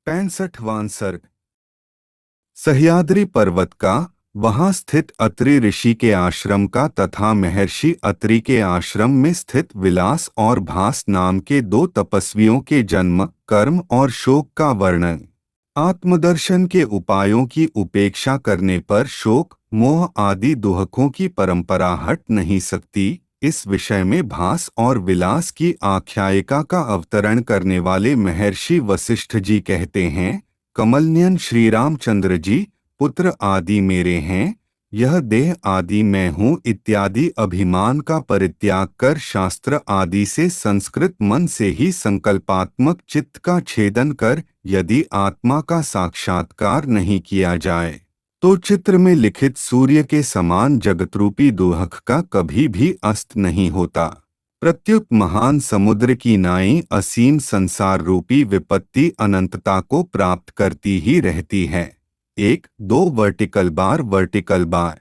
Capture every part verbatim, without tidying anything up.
पैंसठवां सर्ग। सह्याद्री पर्वत का, वहां स्थित अत्रि ऋषि के आश्रम का तथा महर्षि अत्रि के आश्रम में स्थित विलास और भास नाम के दो तपस्वियों के जन्म, कर्म और शोक का वर्णन। आत्मदर्शन के उपायों की उपेक्षा करने पर शोक, मोह आदि दुहकों की परंपरा हट नहीं सकती। इस विषय में भास और विलास की आख्यायिका का अवतरण करने वाले महर्षि वशिष्ठ जी कहते हैं, कमलनयन श्री रामचंद्र जी, पुत्र आदि मेरे हैं, यह देह आदि मैं हूँ इत्यादि अभिमान का परित्याग कर शास्त्र आदि से संस्कृत मन से ही संकल्पात्मक चित्त का छेदन कर यदि आत्मा का साक्षात्कार नहीं किया जाए तो चित्र में लिखित सूर्य के समान जगतरूपी दुहक का कभी भी अस्त नहीं होता। प्रत्युत महान समुद्र की नाई असीम संसार रूपी विपत्ति अनंतता को प्राप्त करती ही रहती है। एक दो वर्टिकल बार वर्टिकल बार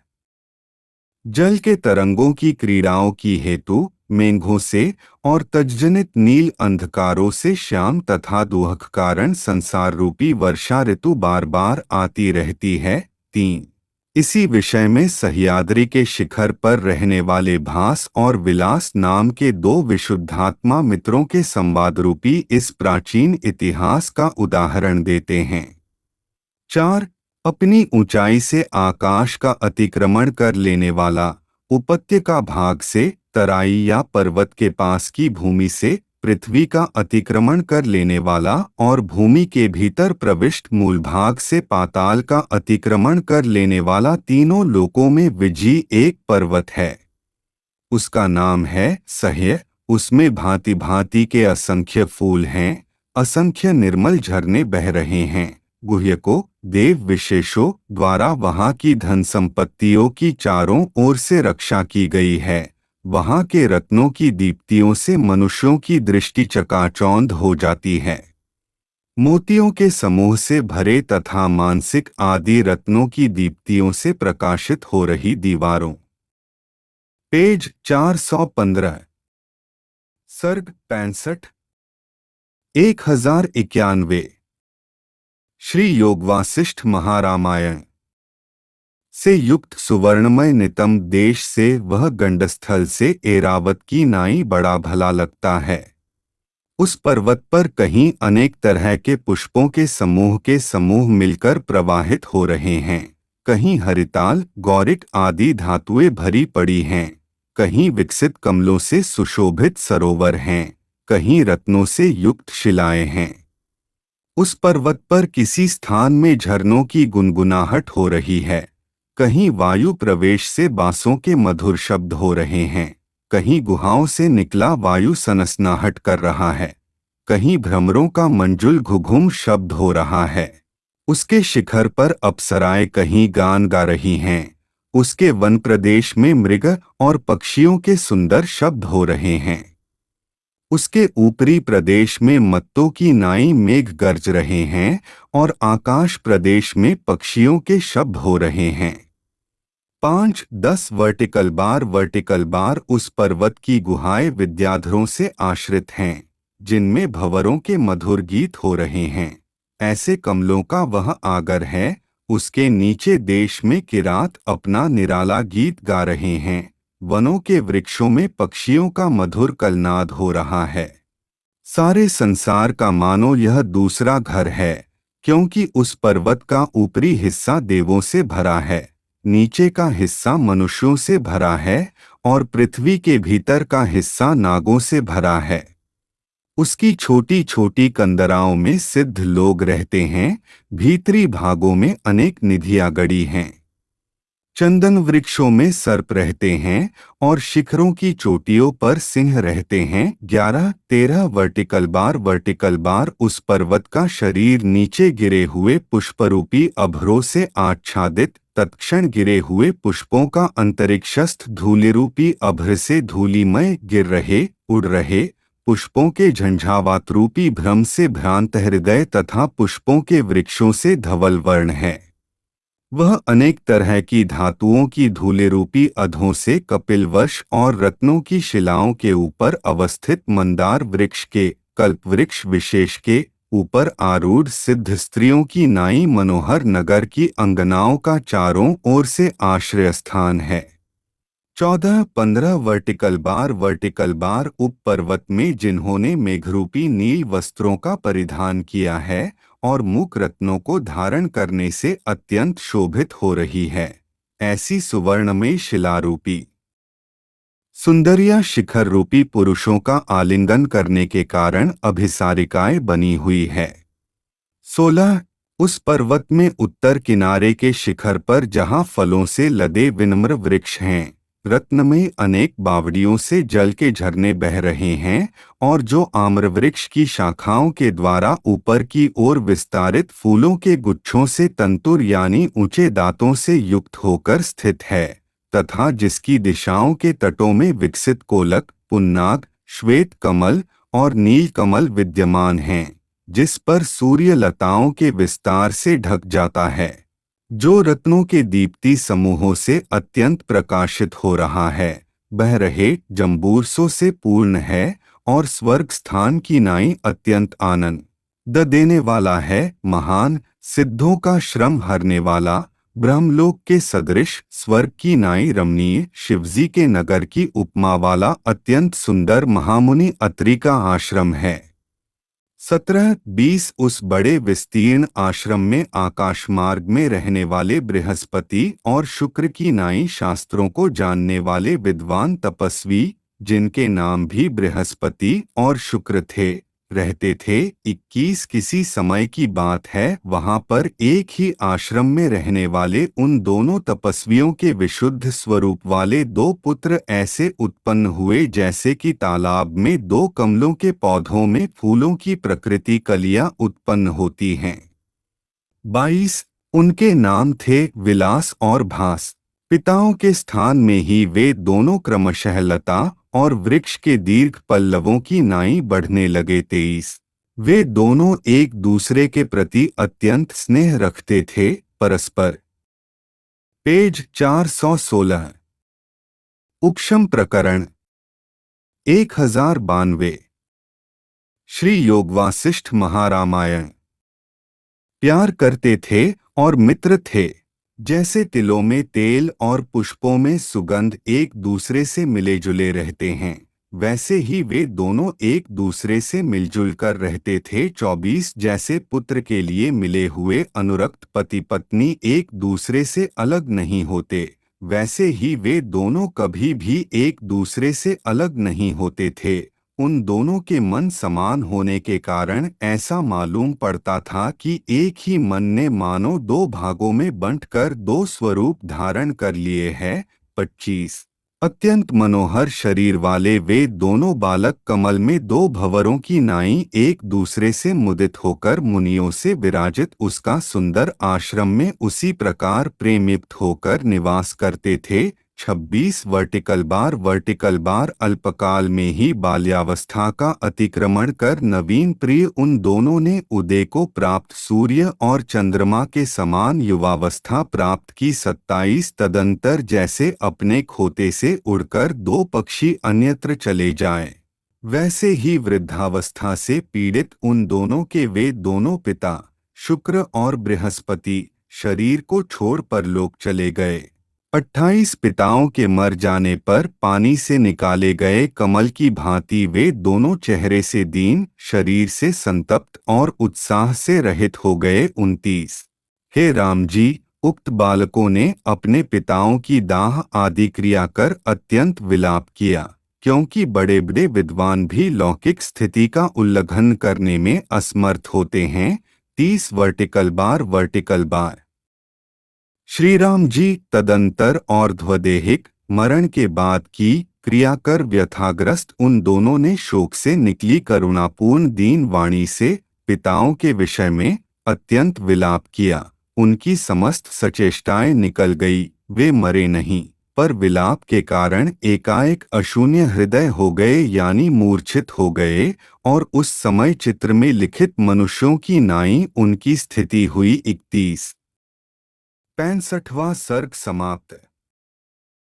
जल के तरंगों की क्रीड़ाओं की हेतु मेघों से और तज्जनित नील अंधकारों से श्याम तथा दुहक कारण संसार रूपी वर्षा ऋतु बार बार आती रहती है। तीन इसी विषय में सह्याद्री के शिखर पर रहने वाले भास और विलास नाम के दो विशुद्धात्मा मित्रों के संवाद रूपी इस प्राचीन इतिहास का उदाहरण देते हैं। चार अपनी ऊंचाई से आकाश का अतिक्रमण कर लेने वाला, उपत्यका भाग से, तराई या पर्वत के पास की भूमि से पृथ्वी का अतिक्रमण कर लेने वाला और भूमि के भीतर प्रविष्ट मूल भाग से पाताल का अतिक्रमण कर लेने वाला तीनों लोकों में विजयी एक पर्वत है। उसका नाम है सह्य। उसमें भांति भांति के असंख्य फूल हैं, असंख्य निर्मल झरने बह रहे हैं। गुह्यकों, देव विशेषों द्वारा वहां की धन संपत्तियों की चारों ओर से रक्षा की गई है। वहां के रत्नों की दीप्तियों से मनुष्यों की दृष्टि चकाचौंध हो जाती है। मोतियों के समूह से भरे तथा मानसिक आदि रत्नों की दीप्तियों से प्रकाशित हो रही दीवारों। पेज चार सौ पंद्रह। सर्ग पैंसठ। एक हजार इक्यानवे। श्री योगवासिष्ठ महारामायण से युक्त सुवर्णमय नितम देश से वह गंडस्थल से एरावत की नाई बड़ा भला लगता है। उस पर्वत पर कहीं अनेक तरह के पुष्पों के समूह के समूह मिलकर प्रवाहित हो रहे हैं, कहीं हरिताल, गौरिक आदि धातुएं भरी पड़ी हैं, कहीं विकसित कमलों से सुशोभित सरोवर हैं, कहीं रत्नों से युक्त शिलाएं हैं। उस पर्वत पर किसी स्थान में झरनों की गुनगुनाहट हो रही है, कहीं वायु प्रवेश से बांसों के मधुर शब्द हो रहे हैं, कहीं गुहाओं से निकला वायु सनसनाहट कर रहा है, कहीं भ्रमरों का मंजुल घुघुम शब्द हो रहा है। उसके शिखर पर अप्सराएं कहीं गान गा रही हैं, उसके वन प्रदेश में मृग और पक्षियों के सुंदर शब्द हो रहे हैं। उसके ऊपरी प्रदेश में मत्तों की नाई मेघ गरज रहे हैं और आकाश प्रदेश में पक्षियों के शब्द हो रहे हैं। पांच दस वर्टिकल बार वर्टिकल बार उस पर्वत की गुहाएं विद्याधरों से आश्रित हैं, जिनमें भंवरों के मधुर गीत हो रहे हैं। ऐसे कमलों का वह आगर है, उसके नीचे देश में किरात अपना निराला गीत गा रहे हैं। वनों के वृक्षों में पक्षियों का मधुर कलनाद हो रहा है। सारे संसार का मानो यह दूसरा घर है, क्योंकि उस पर्वत का ऊपरी हिस्सा देवों से भरा है, नीचे का हिस्सा मनुष्यों से भरा है और पृथ्वी के भीतर का हिस्सा नागों से भरा है। उसकी छोटी छोटी कंदराओं में सिद्ध लोग रहते हैं, भीतरी भागों में अनेक निधियां गड़ी हैं। चंदन वृक्षों में सर्प रहते हैं और शिखरों की चोटियों पर सिंह रहते हैं। ग्यारह तेरह वर्टिकल बार वर्टिकल बार उस पर्वत का शरीर नीचे गिरे हुए पुष्परूपी अभ्रों से आच्छादित, तत्क्षण गिरे हुए पुष्पों का अंतरिक्षस्थ धूलिरूपी अभ्र से धूलिमय गिर रहे, उड़ रहे पुष्पों के झंझावात रूपी भ्रम से भ्रांत हृदय तथा पुष्पों के वृक्षों से धवल वर्ण है। वह अनेक तरह की धातुओं की धूले रूपी अधों से कपिलवश और रत्नों की शिलाओं के ऊपर अवस्थित मंदार वृक्ष के, कल्प वृक्ष विशेष के, ऊपर आरूढ़ सिद्ध स्त्रियों की नाई मनोहर नगर की अंगनाओं का चारों ओर से आश्रय स्थान है। चौदह पंद्रह वर्टिकल बार वर्टिकल बार उप पर्वत में जिन्होंने मेघरूपी नील वस्त्रों का परिधान किया है और मुख रत्नों को धारण करने से अत्यंत शोभित हो रही है, ऐसी सुवर्ण में शिलारूपी सुंदरिया शिखर रूपी पुरुषों का आलिंगन करने के कारण अभिसारिकाएं बनी हुई है। सोलह उस पर्वत में उत्तर किनारे के शिखर पर जहां फलों से लदे विनम्र वृक्ष हैं, रत्न में अनेक बावड़ियों से जल के झरने बह रहे हैं और जो आम्र वृक्ष की शाखाओं के द्वारा ऊपर की ओर विस्तारित फूलों के गुच्छों से तंतुर यानी ऊंचे दांतों से युक्त होकर स्थित है, तथा जिसकी दिशाओं के तटों में विकसित कोलक, पुन्नाग, श्वेत कमल और नील कमल विद्यमान हैं, जिस पर सूर्य लताओं के विस्तार से ढक जाता है, जो रत्नों के दीप्ति समूहों से अत्यंत प्रकाशित हो रहा है, बह रहे जंबूरसों से पूर्ण है और स्वर्ग स्थान की नाई अत्यंत आनंद द देने वाला है, महान सिद्धों का श्रम हरने वाला, ब्रह्मलोक के सदृश स्वर्ग की नाई रमणीय शिवजी के नगर की उपमा वाला अत्यंत सुंदर महामुनि अत्रि का आश्रम है। सत्रह बीस उस बड़े विस्तीर्ण आश्रम में आकाश मार्ग में रहने वाले बृहस्पति और शुक्र की नाई शास्त्रों को जानने वाले विद्वान तपस्वी, जिनके नाम भी बृहस्पति और शुक्र थे, रहते थे। इक्कीस किसी समय की बात है, वहां पर एक ही आश्रम में रहने वाले उन दोनों तपस्वियों के विशुद्ध स्वरूप वाले दो पुत्र ऐसे उत्पन्न हुए जैसे कि तालाब में दो कमलों के पौधों में फूलों की प्रकृति कलियां उत्पन्न होती हैं। बाईस उनके नाम थे विलास और भास। पिताओं के स्थान में ही वे दोनों क्रमशः लता और वृक्ष के दीर्घ पल्लवों की नाई बढ़ने लगे। तेईस वे दोनों एक दूसरे के प्रति अत्यंत स्नेह रखते थे, परस्पर। पेज चार सौ सोलह। उपशम प्रकरण एक हजार बानवे। श्री योग वासिष्ठ महारामायण। प्यार करते थे और मित्र थे, जैसे तिलों में तेल और पुष्पों में सुगंध एक दूसरे से मिले जुले रहते हैं, वैसे ही वे दोनों एक दूसरे से मिलजुल कर रहते थे। चौबीस जैसे पुत्र के लिए मिले हुए अनुरक्त पति पत्नी एक दूसरे से अलग नहीं होते, वैसे ही वे दोनों कभी भी एक दूसरे से अलग नहीं होते थे। उन दोनों के मन समान होने के कारण ऐसा मालूम पड़ता था कि एक ही मन ने मानो दो भागों में बंटकर दो स्वरूप धारण कर लिए हैं। पच्चीस अत्यंत मनोहर शरीर वाले वे दोनों बालक कमल में दो भंवरों की नाई एक दूसरे से मुदित होकर मुनियों से विराजित उसका सुंदर आश्रम में उसी प्रकार प्रेमयुक्त होकर निवास करते थे। छब्बीस वर्टिकल बार वर्टिकल बार अल्पकाल में ही बाल्यावस्था का अतिक्रमण कर नवीन प्रिय उन दोनों ने उदय को प्राप्त सूर्य और चंद्रमा के समान युवावस्था प्राप्त की। सत्ताईस तदंतर जैसे अपने खोते से उड़कर दो पक्षी अन्यत्र चले जाएं, वैसे ही वृद्धावस्था से पीड़ित उन दोनों के वे दोनों पिता शुक्र और बृहस्पति शरीर को छोड़ परलोक चले गए। अट्ठाईस पिताओं के मर जाने पर पानी से निकाले गए कमल की भांति वे दोनों चेहरे से दीन, शरीर से संतप्त और उत्साह से रहित हो गए। उनतीस हे राम जी, उक्त बालकों ने अपने पिताओं की दाह आदि क्रिया कर अत्यंत विलाप किया, क्योंकि बड़े बड़े विद्वान भी लौकिक स्थिति का उल्लंघन करने में असमर्थ होते हैं। तीस vertical bar vertical bar Shri Ram ji तदंतर और ध्वदेहिक मरण के बाद की क्रिया कर व्यथाग्रस्त उन दोनों ने शोक से निकली करुणापूर्ण दीन वाणी से पिताओं के विषय में अत्यंत विलाप किया। उनकी समस्त सचेष्टाएं निकल गई, वे मरे नहीं, पर विलाप के कारण एकाएक अशून्य हृदय हो गए यानी मूर्छित हो गए, और उस समय चित्र में लिखित मनुष्यों की नाई उनकी स्थिति हुई। इकतीस पैंसठवां सर्ग समाप्त।